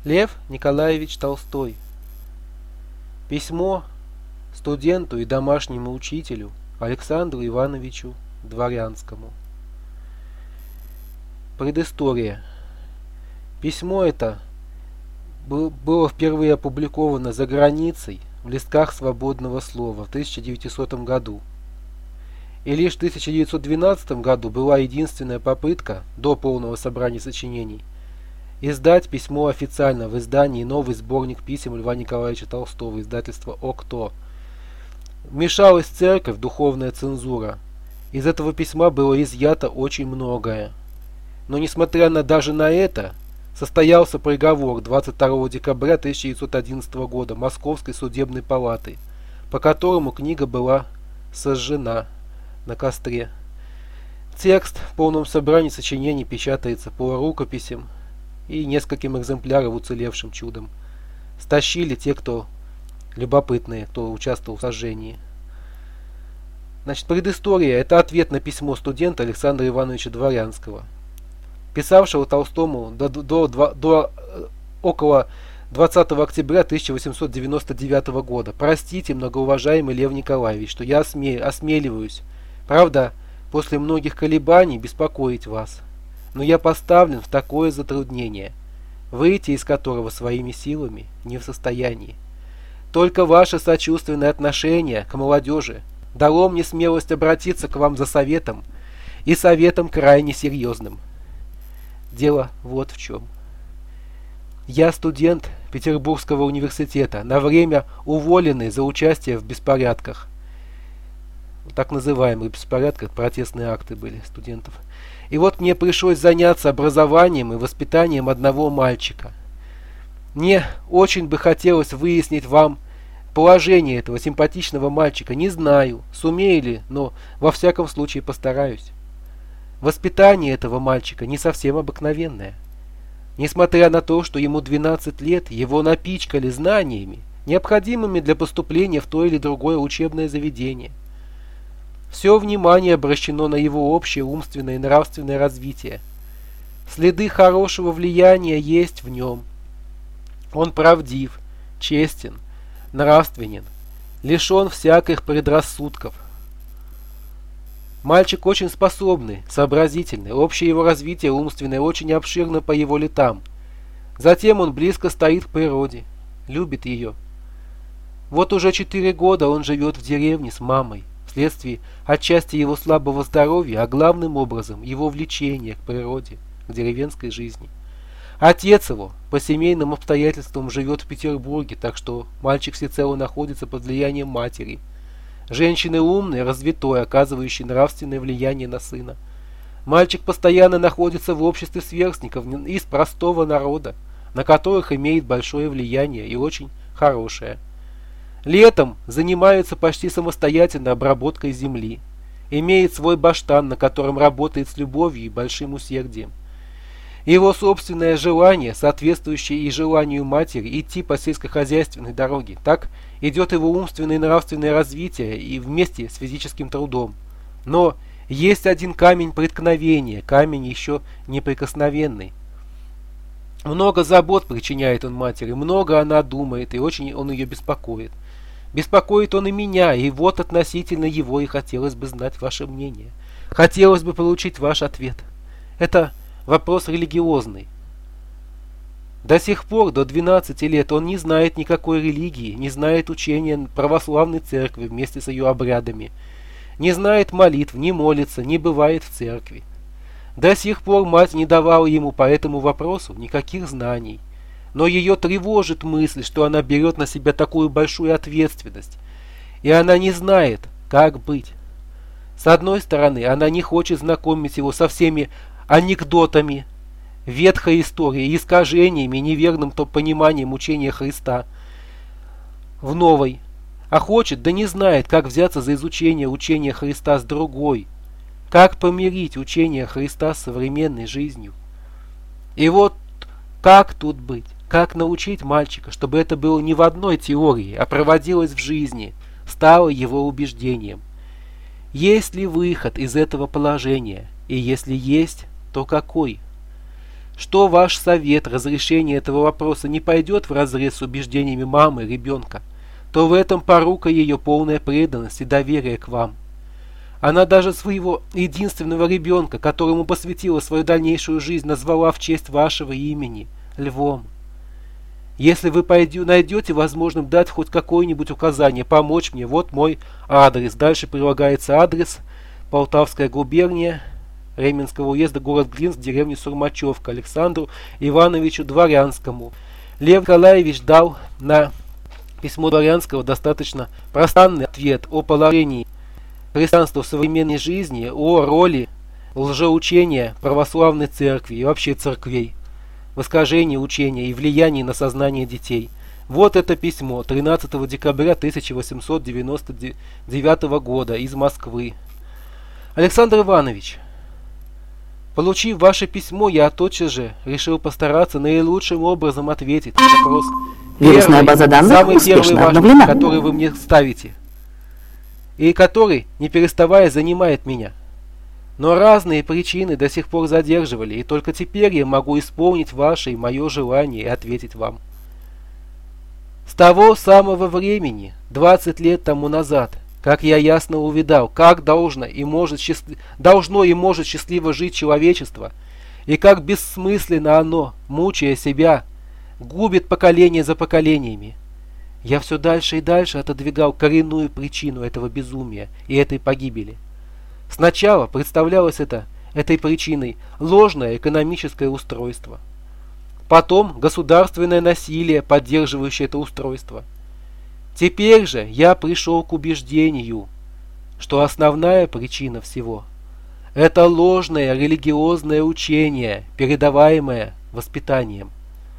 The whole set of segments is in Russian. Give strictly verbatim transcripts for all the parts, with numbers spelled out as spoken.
Лев Николаевич Толстой. Письмо студенту и домашнему учителю Александру Ивановичу Дворянскому. Предыстория. Письмо это было впервые опубликовано за границей в листках свободного слова в тысяча девятисотом году. И лишь в тысяча девятьсот двенадцатом году была единственная попытка до полного собрания сочинений издать письмо официально в издании «Новый сборник писем Льва Николаевича Толстого», издательство «Окто». Вмешалась церковь, духовная цензура. Из этого письма было изъято очень многое. Но несмотря на даже на это, состоялся приговор двадцать второго декабря тысяча девятьсот одиннадцатого года Московской судебной палаты, по которому книга была сожжена на костре. Текст в полном собрании сочинений печатается по рукописям и нескольким экземплярам, уцелевшим чудом. Стащили те, кто любопытные, кто участвовал в сожжении. Значит, предыстория – это ответ на письмо студента Александра Ивановича Дворянского, писавшего Толстому до, до, до, до около двадцатого октября тысяча восемьсот девяносто девятого года. «Простите, многоуважаемый Лев Николаевич, что я осме, осмеливаюсь, правда, после многих колебаний беспокоить вас. Но я поставлен в такое затруднение, выйти из которого своими силами не в состоянии. Только ваше сочувственное отношение к молодежи дало мне смелость обратиться к вам за советом, и советом крайне серьезным. Дело вот в чем. Я студент Петербургского университета, на время уволенный за участие в беспорядках. Так называемых беспорядках, протестные акты были студентов. И вот мне пришлось заняться образованием и воспитанием одного мальчика. Мне очень бы хотелось выяснить вам положение этого симпатичного мальчика. Не знаю, сумею ли, но во всяком случае постараюсь. Воспитание этого мальчика не совсем обыкновенное. Несмотря на то, что ему двенадцать лет, его напичкали знаниями, необходимыми для поступления в то или другое учебное заведение. Все внимание обращено на его общее умственное и нравственное развитие. Следы хорошего влияния есть в нем. Он правдив, честен, нравственен, лишен всяких предрассудков. Мальчик очень способный, сообразительный, общее его развитие умственное очень обширно по его летам. Затем он близко стоит к природе, любит ее. Вот уже четыре года он живет в деревне с мамой, вследствие отчасти его слабого здоровья, а главным образом его влечения к природе, к деревенской жизни. Отец его по семейным обстоятельствам живет в Петербурге, так что мальчик всецело находится под влиянием матери. Женщины умной, развитой, оказывающей нравственное влияние на сына. Мальчик постоянно находится в обществе сверстников из простого народа, на которых имеет большое влияние и очень хорошее. Летом занимается почти самостоятельно обработкой земли. Имеет свой баштан, на котором работает с любовью и большим усердием. Его собственное желание, соответствующее и желанию матери, идти по сельскохозяйственной дороге. Так идет его умственное и нравственное развитие и вместе с физическим трудом. Но есть один камень преткновения, камень еще неприкосновенный. Много забот причиняет он матери, много она думает, и очень он ее беспокоит. Беспокоит он и меня, и вот относительно его и хотелось бы знать ваше мнение. Хотелось бы получить ваш ответ. Это вопрос религиозный. До сих пор, до двенадцати лет, он не знает никакой религии, не знает учения православной церкви вместе с ее обрядами, не знает молитв, не молится, не бывает в церкви. До сих пор мать не давала ему по этому вопросу никаких знаний. Но ее тревожит мысль, что она берет на себя такую большую ответственность, и она не знает, как быть. С одной стороны, она не хочет знакомить его со всеми анекдотами, ветхой историей, искажениями, неверным то пониманием учения Христа в новой, а хочет, да не знает, как взяться за изучение учения Христа с другой, как помирить учение Христа с современной жизнью. И вот как тут быть? Как научить мальчика, чтобы это было не в одной теории, а проводилось в жизни, стало его убеждением? Есть ли выход из этого положения? И если есть, то какой? что ваш совет разрешения этого вопроса не пойдет вразрез с убеждениями мамы и ребенка, то в этом порука ее полная преданность и доверие к вам. Она даже своего единственного ребенка, которому посвятила свою дальнейшую жизнь, назвала в честь вашего имени – Львом. Если вы пойдете, найдете возможным дать хоть какое-нибудь указание, помочь мне, вот мой адрес. Дальше прилагается адрес: Полтавская губерния, Ременского уезда, город Глинск, деревня Сурмачевка, Александру Ивановичу Дворянскому. Лев Николаевич дал на письмо Дворянского достаточно пространный ответ о положении христианства в современной жизни, о роли лжеучения православной церкви и вообще церквей в искажении учения и влиянии на сознание детей. Вот это письмо тринадцатого декабря тысяча восемьсот девяносто девятого года из Москвы. Александр Иванович, получив ваше письмо, я тотчас же решил постараться наилучшим образом ответить на вопрос. Вирусная Первый, база данных самый первый успешно важный, обновлена. который вы мне ставите, и который, не переставая, занимает меня. Но разные причины до сих пор задерживали, и только теперь я могу исполнить ваше и мое желание и ответить вам. С того самого времени, двадцать лет тому назад, как я ясно увидал, как должно и может, счастли... должно и может счастливо жить человечество, и как бессмысленно оно, мучая себя, губит поколение за поколениями, я все дальше и дальше отодвигал коренную причину этого безумия и этой погибели. Сначала представлялось это этой причиной ложное экономическое устройство. Потом государственное насилие, поддерживающее это устройство. Теперь же я пришел к убеждению, что основная причина всего – это ложное религиозное учение, передаваемое воспитанием.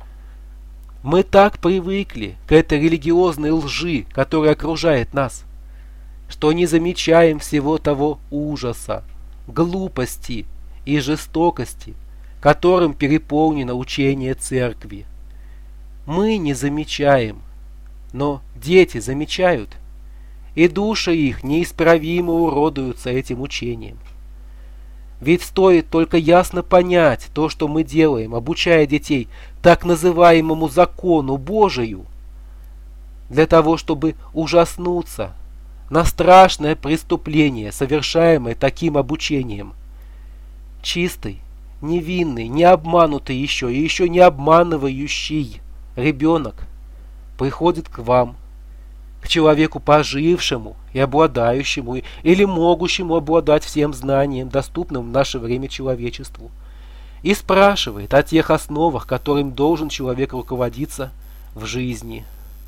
Мы так привыкли к этой религиозной лжи, которая окружает нас, что не замечаем всего того ужаса, глупости и жестокости, которым переполнено учение церкви. Мы не замечаем, но дети замечают, и души их неисправимо уродуются этим учением. Ведь стоит только ясно понять то, что мы делаем, обучая детей так называемому закону Божию, для того, чтобы ужаснуться на страшное преступление, совершаемое таким обучением. Чистый, невинный, не обманутый еще и еще не обманывающий ребенок приходит к вам, к человеку пожившему и обладающему или могущему обладать всем знанием, доступным в наше время человечеству, и спрашивает о тех основах, которым должен человек руководиться в жизни.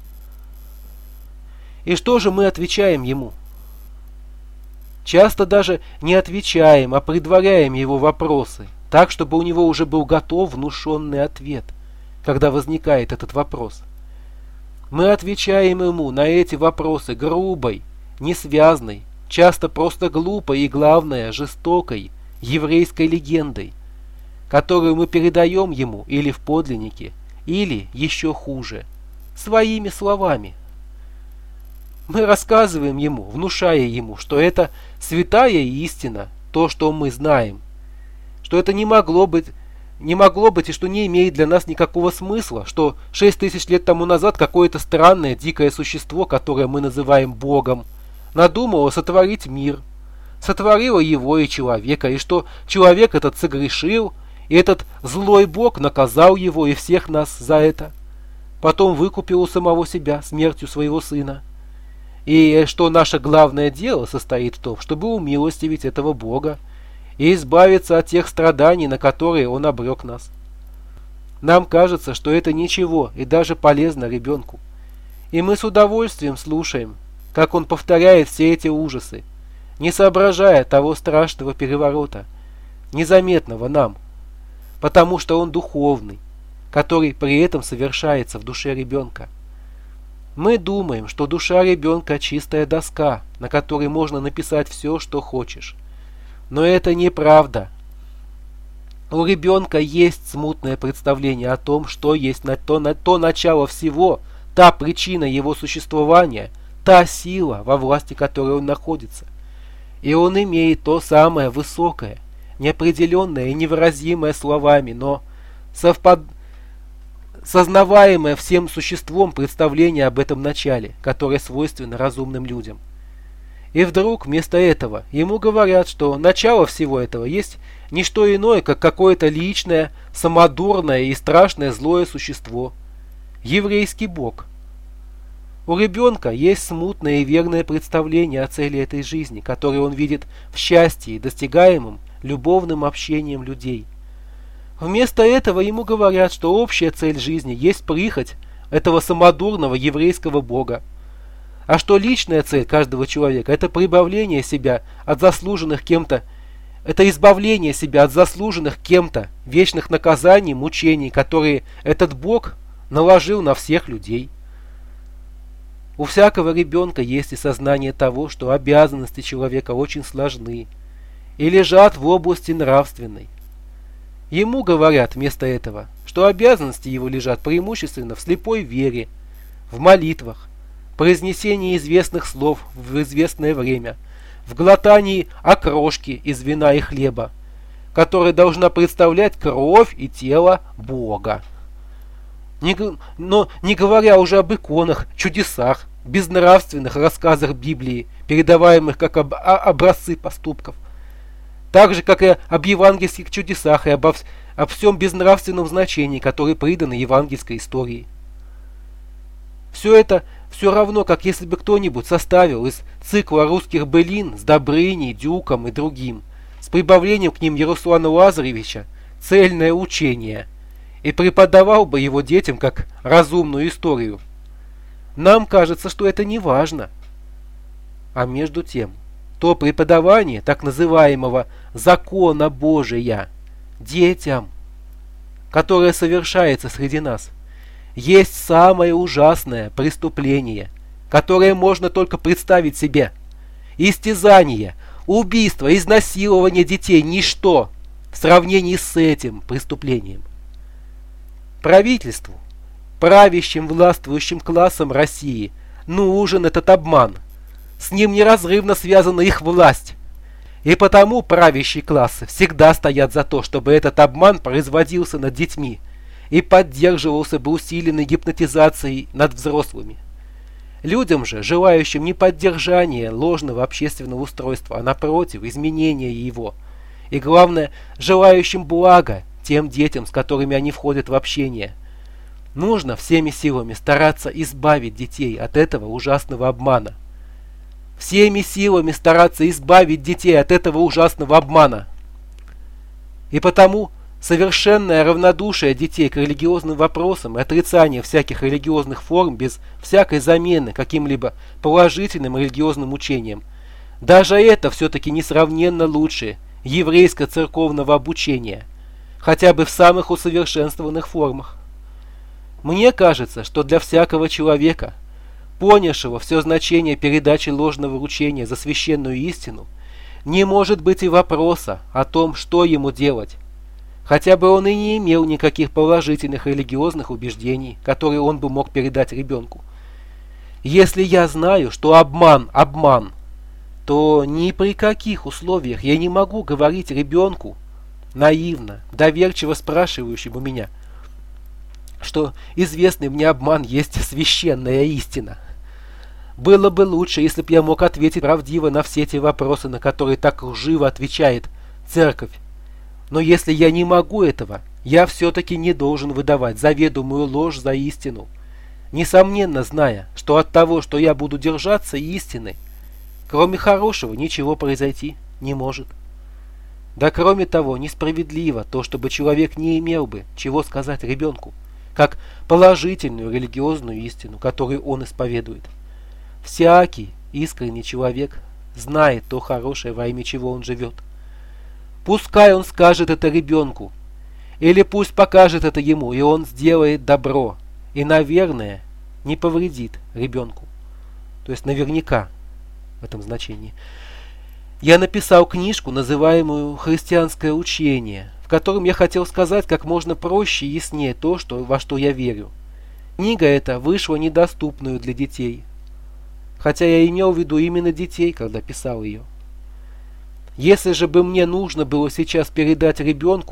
И что же мы отвечаем ему? Часто даже не отвечаем, а предваряем его вопросы, так, чтобы у него уже был готов внушенный ответ, когда возникает этот вопрос. Мы отвечаем ему на эти вопросы грубой, несвязной, часто просто глупой и, главное, жестокой еврейской легендой, которую мы передаем ему или в подлиннике, или, еще хуже, своими словами. Мы рассказываем ему, внушая ему, что это святая истина, то, что мы знаем, что это не могло быть, не могло быть и что не имеет для нас никакого смысла, что шесть тысяч лет тому назад какое-то странное дикое существо, которое мы называем Богом, надумало сотворить мир, сотворило его и человека, и что человек этот согрешил, и этот злой Бог наказал его и всех нас за это, потом выкупил у самого себя смертью своего сына. И что наше главное дело состоит в том, чтобы умилостивить этого Бога и избавиться от тех страданий, на которые Он обрек нас. Нам кажется, что это ничего и даже полезно ребенку. И мы с удовольствием слушаем, как он повторяет все эти ужасы, не соображая того страшного переворота, незаметного нам, потому что он духовный, который при этом совершается в душе ребенка. Мы думаем, что душа ребенка чистая доска, на которой можно написать все, что хочешь. Но это неправда. У ребенка есть смутное представление о том, что есть на то, на то начало всего, та причина его существования, та сила, во власти которой он находится. И он имеет то самое высокое, неопределенное и невыразимое словами, но совпад... сознаваемое всем существом представление об этом начале, которое свойственно разумным людям. И вдруг вместо этого ему говорят, что начало всего этого есть не что иное, как какое-то личное, самодурное и страшное злое существо – еврейский бог. У ребенка есть смутное и верное представление о цели этой жизни, которое он видит в счастье, достигаемом любовным общением людей. Вместо этого ему говорят, что общая цель жизни есть прихоть этого самодурного еврейского бога, а что личная цель каждого человека – это прибавление себя от заслуженных кем-то, это избавление себя от заслуженных кем-то вечных наказаний, мучений, которые этот бог наложил на всех людей. У всякого ребенка есть и сознание того, что обязанности человека очень сложны и лежат в области нравственной. Ему говорят вместо этого, что обязанности его лежат преимущественно в слепой вере, в молитвах, произнесении известных слов в известное время, в глотании окрошки из вина и хлеба, которая должна представлять кровь и тело Бога. Не, но не говоря уже об иконах, чудесах, безнравственных рассказах Библии, передаваемых как об, о, образцы поступков, так же, как и об евангельских чудесах и обо, о всем безнравственном значении, которое придано евангельской истории. Все это все равно, как если бы кто-нибудь составил из цикла русских былин с Добрыней, Дюком и другим, с прибавлением к ним Яруслана Лазаревича, цельное учение, и преподавал бы его детям как разумную историю. Нам кажется, что это не важно. А между тем, то преподавание так называемого закона Божия детям, которое совершается среди нас, есть самое ужасное преступление, которое можно только представить себе. Истязание, убийство, изнасилование детей – ничто в сравнении с этим преступлением. Правительству, правящим властвующим классом России, нужен этот обман. С ним неразрывно связана их власть. И потому правящие классы всегда стоят за то, чтобы этот обман производился над детьми и поддерживался бы усиленной гипнотизацией над взрослыми. Людям же, желающим не поддержания ложного общественного устройства, а напротив, изменения его, и главное, желающим блага тем детям, с которыми они входят в общение, нужно всеми силами стараться избавить детей от этого ужасного обмана. Всеми силами стараться избавить детей от этого ужасного обмана. И потому совершенное равнодушие детей к религиозным вопросам и отрицание всяких религиозных форм без всякой замены каким-либо положительным религиозным учением, даже это все-таки несравненно лучше еврейско-церковного обучения, хотя бы в самых усовершенствованных формах. Мне кажется, что для всякого человека, понявшего все значение передачи ложного учения за священную истину, не может быть и вопроса о том, что ему делать, хотя бы он и не имел никаких положительных религиозных убеждений, которые он бы мог передать ребенку. Если я знаю, что обман – обман, то ни при каких условиях я не могу говорить ребенку, наивно, доверчиво спрашивающему меня, что известный мне обман есть священная истина. Было бы лучше, если бы я мог ответить правдиво на все те вопросы, на которые так лживо отвечает церковь. Но если я не могу этого, я все-таки не должен выдавать заведомую ложь за истину, несомненно зная, что от того, что я буду держаться истины, кроме хорошего ничего произойти не может. Да кроме того, несправедливо то, чтобы человек не имел бы чего сказать ребенку, как положительную религиозную истину, которую он исповедует. Всякий искренний человек знает то хорошее, во имя чего он живет. Пускай он скажет это ребенку, или пусть покажет это ему, и он сделает добро, и, наверное, не повредит ребенку. То есть наверняка в этом значении. Я написал книжку, называемую «Христианское учение», в котором я хотел сказать как можно проще и яснее то, что, во что я верю. Книга эта вышла недоступную для детей, хотя я имел в виду именно детей, когда писал ее. Если же бы мне нужно было сейчас передать ребенку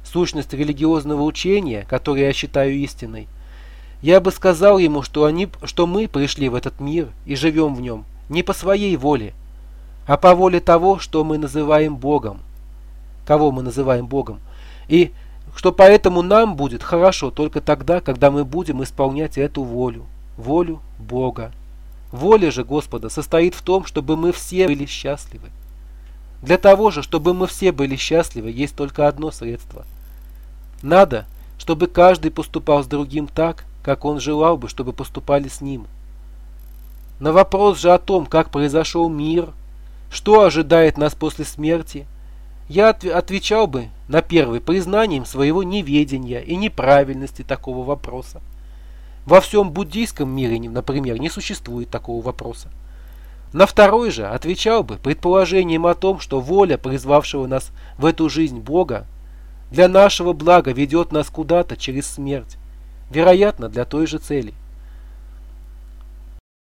сущность религиозного учения, которое я считаю истиной, я бы сказал ему, что, они, что мы пришли в этот мир и живем в нем не по своей воле, а по воле того, что мы называем Богом. Кого мы называем Богом. И что поэтому нам будет хорошо только тогда, когда мы будем исполнять эту волю, волю Бога. Воля же Господа состоит в том, чтобы мы все были счастливы. Для того же, чтобы мы все были счастливы, есть только одно средство. Надо, чтобы каждый поступал с другим так, как он желал бы, чтобы поступали с ним. На вопрос же о том, как произошел мир, что ожидает нас после смерти, я отвечал бы на первый признанием своего неведения и неправильности такого вопроса. Во всем буддийском мире, например, не существует такого вопроса. На второй же отвечал бы предположением о том, что воля, призвавшего нас в эту жизнь Бога, для нашего блага ведет нас куда-то через смерть, вероятно, для той же цели.